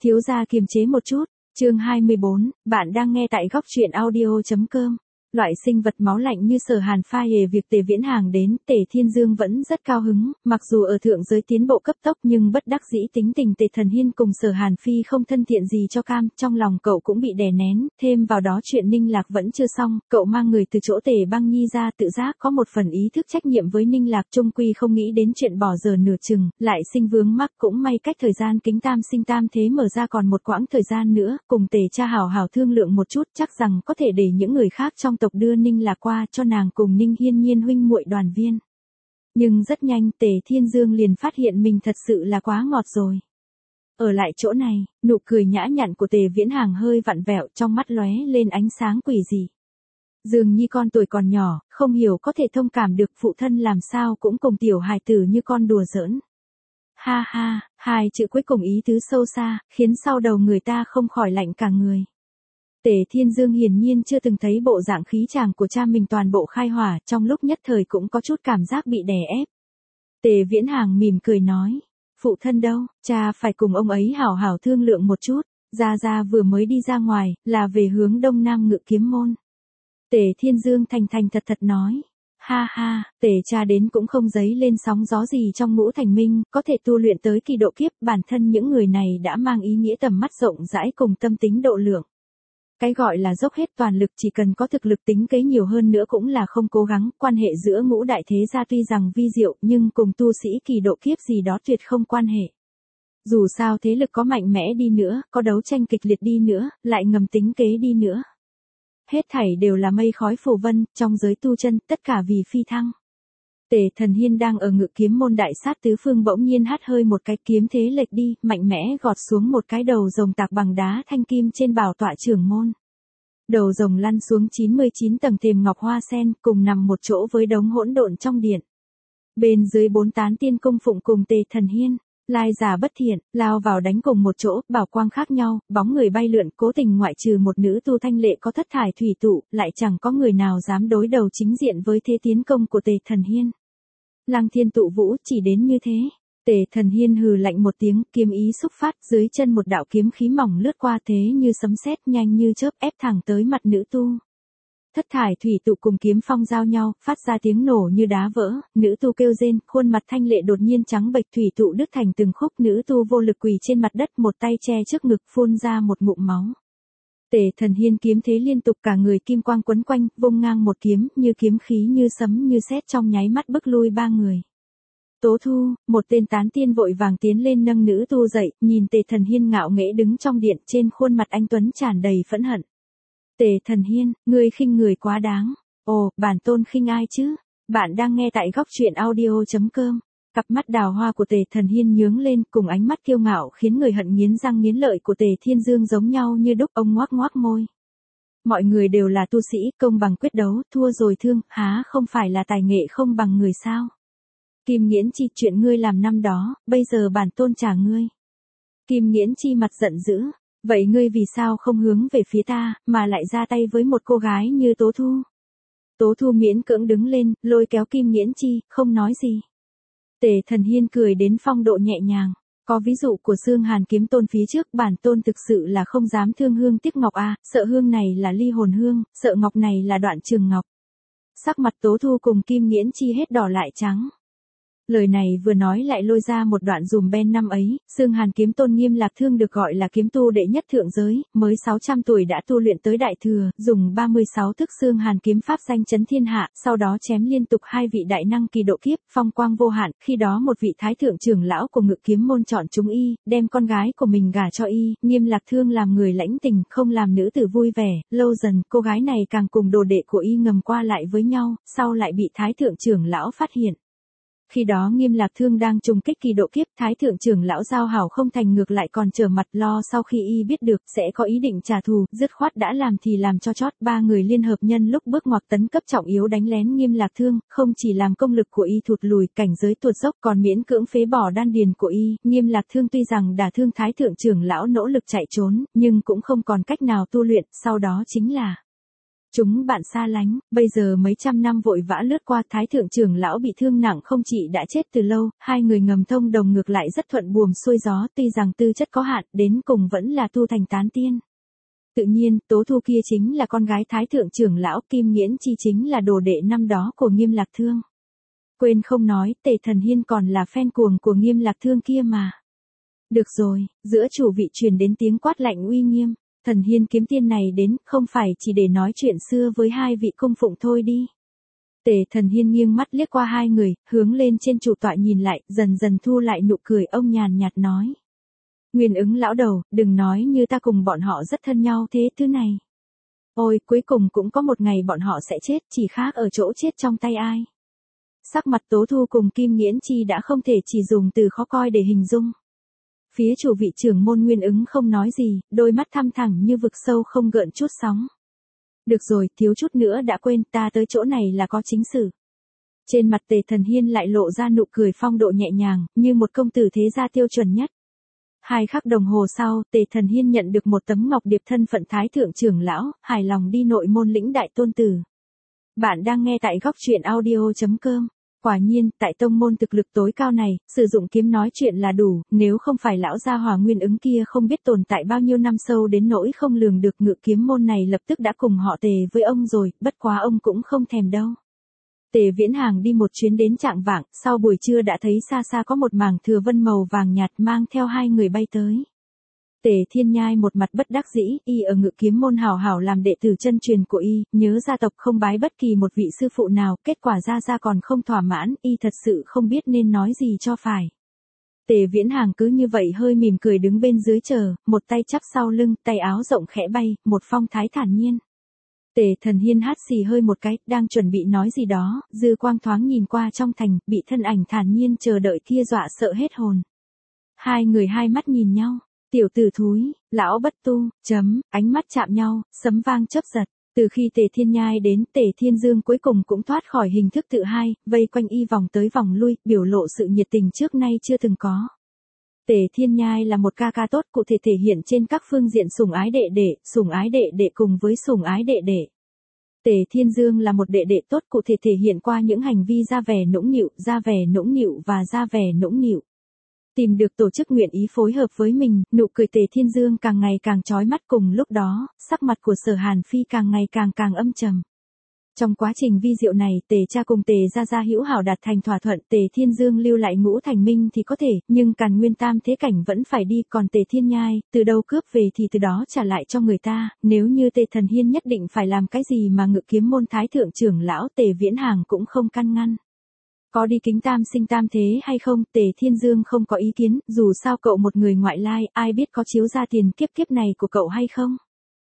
Thiếu gia kiềm chế một chút. Chương 24, bạn đang nghe tại góc truyện audio.com. Loại sinh vật máu lạnh như Sở Hàn pha hề việc Tề Viễn Hàng đến, Tề Thiên Dương vẫn rất cao hứng, mặc dù ở thượng giới tiến bộ cấp tốc nhưng bất đắc dĩ tính tình Tề Thần Hiên cùng Sở Hàn Phi không thân thiện gì cho cam, trong lòng cậu cũng bị đè nén, thêm vào đó chuyện Ninh Lạc vẫn chưa xong, cậu mang người từ chỗ Tề Băng Nhi ra tự giác có một phần ý thức trách nhiệm với Ninh Lạc, chung quy không nghĩ đến chuyện bỏ giờ nửa chừng, lại sinh vướng mắc, cũng may cách thời gian kính tam sinh tam thế mở ra còn một quãng thời gian nữa, cùng Tề cha hảo hảo thương lượng một chút, chắc rằng có thể để những người khác trong tộc đưa Ninh Lạc qua cho nàng cùng Ninh Hiên Nhiên huynh muội đoàn viên. Nhưng rất nhanh Tề Thiên Dương liền phát hiện mình thật sự là quá ngọt rồi. Ở lại chỗ này, nụ cười nhã nhặn của Tề Viễn Hàng hơi vặn vẹo, trong mắt lóe lên ánh sáng quỷ dị. Dường như con tuổi còn nhỏ, không hiểu có thể thông cảm được phụ thân làm sao cũng cùng tiểu hài tử như con đùa giỡn. Ha ha, hai chữ cuối cùng ý tứ sâu xa, khiến sau đầu người ta không khỏi lạnh cả người. Tề Thiên Dương hiển nhiên chưa từng thấy bộ dạng khí chàng của cha mình toàn bộ khai hỏa, trong lúc nhất thời cũng có chút cảm giác bị đè ép. Tề Viễn Hàng mỉm cười nói, phụ thân đâu, cha phải cùng ông ấy hảo hảo thương lượng một chút, Gia Gia vừa mới đi ra ngoài, là về hướng đông nam Ngự Kiếm Môn. Tề Thiên Dương thành thành thật thật nói, ha ha, Tề cha đến cũng không dấy lên sóng gió gì trong Ngũ Thành Minh, có thể tu luyện tới kỳ độ kiếp, bản thân những người này đã mang ý nghĩa tầm mắt rộng rãi cùng tâm tính độ lượng. Cái gọi là dốc hết toàn lực chỉ cần có thực lực tính kế nhiều hơn nữa cũng là không cố gắng, quan hệ giữa ngũ đại thế gia tuy rằng vi diệu nhưng cùng tu sĩ kỳ độ kiếp gì đó tuyệt không quan hệ. Dù sao thế lực có mạnh mẽ đi nữa, có đấu tranh kịch liệt đi nữa, lại ngầm tính kế đi nữa. Hết thảy đều là mây khói phù vân, trong giới tu chân, tất cả vì phi thăng. Tề Thần Hiên đang ở Ngự Kiếm Môn đại sát tứ phương bỗng nhiên hắt hơi một cái, kiếm thế lệch đi, mạnh mẽ gọt xuống một cái đầu rồng tạc bằng đá thanh kim trên bảo tọa trưởng môn. Đầu rồng lăn xuống 99 tầng thềm ngọc hoa sen, cùng nằm một chỗ với đống hỗn độn trong điện. Bên dưới 4 tán tiên cung phụng cùng Tề Thần Hiên, lai giả bất thiện, lao vào đánh cùng một chỗ, bảo quang khác nhau, bóng người bay lượn, cố tình ngoại trừ một nữ tu thanh lệ có thất thải thủy tụ, lại chẳng có người nào dám đối đầu chính diện với thế tiến công của Tề Thần Hiên. Lăng Thiên Tụ Vũ chỉ đến như thế. Tề Thần Hiên hừ lạnh một tiếng, kiếm ý xúc phát, dưới chân một đạo kiếm khí mỏng lướt qua thế như sấm sét, nhanh như chớp ép thẳng tới mặt nữ tu. Thất thải thủy tụ cùng kiếm phong giao nhau, phát ra tiếng nổ như đá vỡ, nữ tu kêu rên, khuôn mặt thanh lệ đột nhiên trắng bệch, thủy tụ đứt thành từng khúc, nữ tu vô lực quỳ trên mặt đất, một tay che trước ngực phun ra một ngụm máu. Tề Thần Hiên kiếm thế liên tục, cả người kim quang quấn quanh, vung ngang một kiếm, như kiếm khí như sấm như sét, trong nháy mắt bức lui ba người. Tố Thu, một tên tán tiên vội vàng tiến lên nâng nữ tu dậy, nhìn Tề Thần Hiên ngạo nghễ đứng trong điện, trên khuôn mặt anh tuấn tràn đầy phẫn hận. Tề Thần Hiên, ngươi khinh người quá đáng. Ồ, bản tôn khinh ai chứ? Bạn đang nghe tại góc truyện audio.com. Cặp mắt đào hoa của Tề Thần Hiên nhướng lên, cùng ánh mắt kiêu ngạo khiến người hận nghiến răng nghiến lợi của Tề Thiên Dương giống nhau như đúc, ông ngoác ngoác môi. Mọi người đều là tu sĩ, công bằng quyết đấu, thua rồi thương, há không phải là tài nghệ không bằng người sao? Kim Nghiễn Chi, chuyện ngươi làm năm đó, bây giờ bản tôn trả ngươi. Kim Nghiễn Chi mặt giận dữ, vậy ngươi vì sao không hướng về phía ta, mà lại ra tay với một cô gái như Tố Thu? Tố Thu miễn cưỡng đứng lên, lôi kéo Kim Nghiễn Chi, không nói gì. Tề Thần Hiên cười đến phong độ nhẹ nhàng, có ví dụ của Xương Hàn kiếm tôn phía trước, bản tôn thực sự là không dám thương hương tiếc ngọc a, sợ hương này là ly hồn hương, sợ ngọc này là đoạn trường ngọc. Sắc mặt Tố Thu cùng Kim Nghiễn Chi hết đỏ lại trắng. Lời này vừa nói lại lôi ra một đoạn dùm ben năm ấy, Xương Hàn kiếm tôn Nghiêm Lạc Thương được gọi là kiếm tu đệ nhất thượng giới, mới 600 tuổi đã tu luyện tới đại thừa, dùng 36 thức Xương Hàn kiếm pháp danh chấn thiên hạ, sau đó chém liên tục hai vị đại năng kỳ độ kiếp, phong quang vô hạn, khi đó một vị thái thượng trưởng lão của Ngự Kiếm Môn chọn chúng y, đem con gái của mình gả cho y, Nghiêm Lạc Thương làm người lãnh tình, không làm nữ tử vui vẻ, lâu dần, cô gái này càng cùng đồ đệ của y ngầm qua lại với nhau, sau lại bị thái thượng trưởng lão phát hiện. Khi đó Nghiêm Lạc Thương đang trùng kích kỳ độ kiếp, thái thượng trưởng lão giao hảo không thành, ngược lại còn trở mặt lo sau khi y biết được sẽ có ý định trả thù, dứt khoát đã làm thì làm cho chót, ba người liên hợp nhân lúc bước ngoặt tấn cấp trọng yếu đánh lén Nghiêm Lạc Thương, không chỉ làm công lực của y thụt lùi, cảnh giới tuột dốc, còn miễn cưỡng phế bỏ đan điền của y. Nghiêm Lạc Thương tuy rằng đả thương thái thượng trưởng lão nỗ lực chạy trốn, nhưng cũng không còn cách nào tu luyện, sau đó chính là Chúng bạn xa lánh, bây giờ mấy trăm năm vội vã lướt qua, Thái thượng trưởng lão bị thương nặng không chỉ đã chết từ lâu, hai người ngầm thông đồng ngược lại rất thuận buồm xuôi gió, tuy rằng tư chất có hạn, đến cùng vẫn là tu thành tán tiên. Tự nhiên, Tố Thu kia chính là con gái Thái thượng trưởng lão, Kim Nghiễn Chi chính là đồ đệ năm đó của Nghiêm Lạc Thương. Quên không nói, Tề Thần Hiên còn là fan cuồng của Nghiêm Lạc Thương kia mà. Được rồi, giữa chủ vị truyền đến tiếng quát lạnh uy nghiêm. Thần Hiên kiếm tiên này đến, không phải chỉ để nói chuyện xưa với hai vị cung phụng thôi đi. Tề Thần Hiên nghiêng mắt liếc qua hai người, hướng lên trên chủ tọa nhìn lại, dần dần thu lại nụ cười, ông nhàn nhạt nói. Nguyên Ứng lão đầu, đừng nói như ta cùng bọn họ rất thân nhau thế thứ này. Ôi, cuối cùng cũng có một ngày bọn họ sẽ chết, chỉ khác ở chỗ chết trong tay ai. Sắc mặt Tố Thu cùng Kim Nghiễn Chi đã không thể chỉ dùng từ khó coi để hình dung. Phía chủ vị trưởng môn Nguyên Ứng không nói gì, đôi mắt thăm thẳng như vực sâu không gợn chút sóng. Được rồi, thiếu chút nữa đã quên, ta tới chỗ này là có chính sự. Trên mặt Tề Thần Hiên lại lộ ra nụ cười phong độ nhẹ nhàng, như một công tử thế gia tiêu chuẩn nhất. 2 khắc đồng hồ sau, Tề Thần Hiên nhận được một tấm ngọc điệp thân phận Thái thượng trưởng lão, hài lòng đi nội môn lĩnh đại tôn tử. Bạn đang nghe tại góc truyện audio.com. Quả nhiên, tại tông môn thực lực tối cao này, sử dụng kiếm nói chuyện là đủ, nếu không phải lão gia hỏa Nguyên Ứng kia không biết tồn tại bao nhiêu năm sâu đến nỗi không lường được, ngự kiếm môn này lập tức đã cùng họ Tề với ông rồi, bất quá ông cũng không thèm đâu. Tề Viễn Hàng đi một chuyến đến trạng vạng, sau buổi trưa đã thấy xa xa có một mảng thừa vân màu vàng nhạt mang theo hai người bay tới. Tề Thiên Nhai một mặt bất đắc dĩ, y ở ngự kiếm môn hảo hảo làm đệ tử chân truyền của y, nhớ gia tộc không bái bất kỳ một vị sư phụ nào, kết quả ra còn không thỏa mãn, y thật sự không biết nên nói gì cho phải. Tề Viễn Hàng cứ như vậy hơi mỉm cười đứng bên dưới chờ, một tay chắp sau lưng, tay áo rộng khẽ bay, một phong thái thản nhiên. Tề Thần Hiên hắt xì hơi một cái, đang chuẩn bị nói gì đó, dư quang thoáng nhìn qua trong thành, bị thân ảnh thản nhiên chờ đợi kia dọa sợ hết hồn. Hai người hai mắt nhìn nhau. Tiểu tử thúi, lão bất tu, ánh mắt chạm nhau, sấm vang chớp giật. Từ khi Tề Thiên Nhai đến, Tề Thiên Dương cuối cùng cũng thoát khỏi hình thức tự hai, vây quanh y vòng tới vòng lui, biểu lộ sự nhiệt tình trước nay chưa từng có. Tề Thiên Nhai là một ca ca tốt, cụ thể thể hiện trên các phương diện sủng ái đệ đệ cùng với sủng ái đệ đệ. Tề Thiên Dương là một đệ đệ tốt, cụ thể thể hiện qua những hành vi ra vẻ nũng nịu và ra vẻ nũng nịu. Tìm được tổ chức nguyện ý phối hợp với mình, nụ cười Tề Thiên Dương càng ngày càng chói mắt, cùng lúc đó, sắc mặt của Sở Hàn Phi càng ngày càng âm trầm. Trong quá trình vi diệu này, Tề cha cùng Tề gia hữu hảo đạt thành thỏa thuận, Tề Thiên Dương lưu lại Ngũ Thành Minh thì có thể, nhưng Càn Nguyên Tam thế cảnh vẫn phải đi, còn Tề Thiên Nhai, từ đâu cướp về thì từ đó trả lại cho người ta, nếu như Tề Thần Hiên nhất định phải làm cái gì mà ngự kiếm môn Thái thượng trưởng lão Tề Viễn Hàng cũng không can ngăn. Có đi kính tam sinh tam thế hay không, Tề Thiên Dương không có ý kiến, dù sao cậu một người ngoại lai, ai biết có chiếu ra tiền kiếp này của cậu hay không.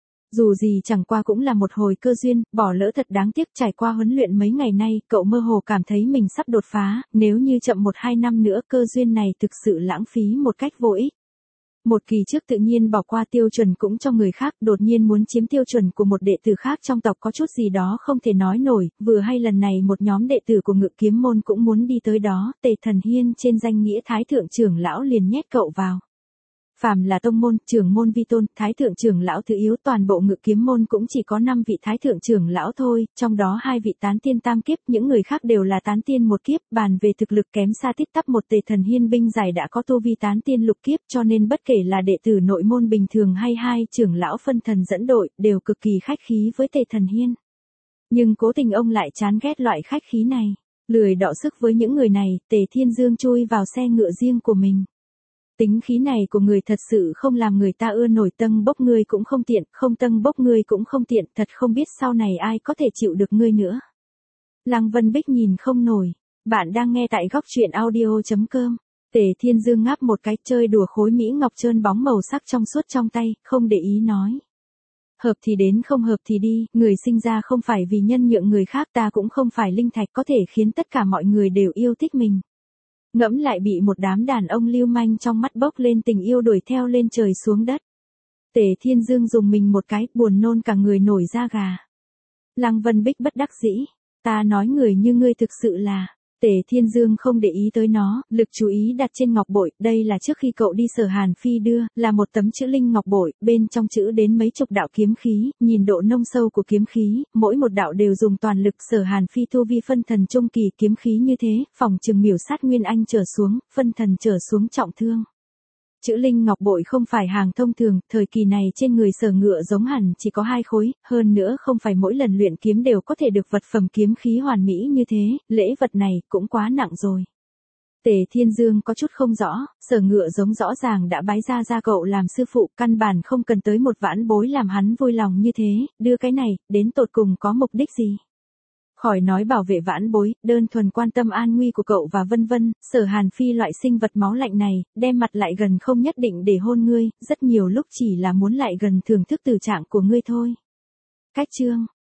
Dù gì chẳng qua cũng là một hồi cơ duyên, bỏ lỡ thật đáng tiếc. Trải qua huấn luyện mấy ngày nay, cậu mơ hồ cảm thấy mình sắp đột phá, nếu như chậm 1-2 năm nữa cơ duyên này thực sự lãng phí một cách vô ích. Một kỳ trước tự nhiên bỏ qua tiêu chuẩn cũng cho người khác, đột nhiên muốn chiếm tiêu chuẩn của một đệ tử khác trong tộc có chút gì đó không thể nói nổi, vừa hay lần này một nhóm đệ tử của ngự kiếm môn cũng muốn đi tới đó, Tề Thần Hiên trên danh nghĩa Thái thượng trưởng lão liền nhét cậu vào. Phàm là tông môn, trưởng môn vi tôn, Thái thượng trưởng lão thứ yếu, toàn bộ ngự kiếm môn cũng chỉ có 5 vị Thái thượng trưởng lão thôi, trong đó 2 vị tán tiên tam kiếp, những người khác đều là tán tiên một kiếp, bàn về thực lực kém xa tít tắp một Tề Thần Hiên binh giải đã có tu vi tán tiên lục kiếp, cho nên bất kể là đệ tử nội môn bình thường hay 2 trưởng lão phân thần dẫn đội, đều cực kỳ khách khí với Tề Thần Hiên. Nhưng cố tình ông lại chán ghét loại khách khí này, lười đọ sức với những người này, Tề Thiên Dương chui vào xe ngựa riêng của mình. Tính khí này của người thật sự không làm người ta ưa nổi, tâng bốc ngươi cũng không tiện, không tâng bốc ngươi cũng không tiện, thật không biết sau này ai có thể chịu được ngươi nữa. Lăng Vân Bích nhìn không nổi, bạn đang nghe tại góc truyện audio.com. Tề Thiên Dương ngáp một cái, chơi đùa khối mỹ ngọc trơn bóng màu sắc trong suốt trong tay, không để ý nói. Hợp thì đến, không hợp thì đi, người sinh ra không phải vì nhân nhượng người khác, ta cũng không phải linh thạch có thể khiến tất cả mọi người đều yêu thích mình. Ngẫm lại bị một đám đàn ông lưu manh trong mắt bốc lên tình yêu đuổi theo lên trời xuống đất. Tề Thiên Dương dùng mình một cái, buồn nôn cả người nổi da gà. Lăng Vân Bích bất đắc dĩ, ta nói người như ngươi thực sự là, Tề Thiên Dương không để ý tới nó, lực chú ý đặt trên ngọc bội, đây là trước khi cậu đi Sở Hàn Phi đưa, là một tấm chữ linh ngọc bội, bên trong chữ đến mấy chục đạo kiếm khí, nhìn độ nông sâu của kiếm khí, mỗi một đạo đều dùng toàn lực. Sở Hàn Phi tu vi phân thần trung kỳ, kiếm khí như thế, phòng chừng miểu sát Nguyên Anh trở xuống, phân thần trở xuống trọng thương. Chữ linh ngọc bội không phải hàng thông thường, thời kỳ này trên người Sở Ngựa giống hẳn chỉ có 2 khối, hơn nữa không phải mỗi lần luyện kiếm đều có thể được vật phẩm kiếm khí hoàn mỹ như thế, lễ vật này cũng quá nặng rồi. Tề Thiên Dương có chút không rõ, Sở Ngựa giống rõ ràng đã bái ra cậu làm sư phụ, căn bản không cần tới một vãn bối làm hắn vui lòng như thế, đưa cái này, đến tột cùng có mục đích gì? Khỏi nói bảo vệ vãn bối, đơn thuần quan tâm an nguy của cậu và vân vân, Sở Hàn Phi loại sinh vật máu lạnh này, đem mặt lại gần không nhất định để hôn ngươi, rất nhiều lúc chỉ là muốn lại gần thưởng thức tử trạng của ngươi thôi. Cách chương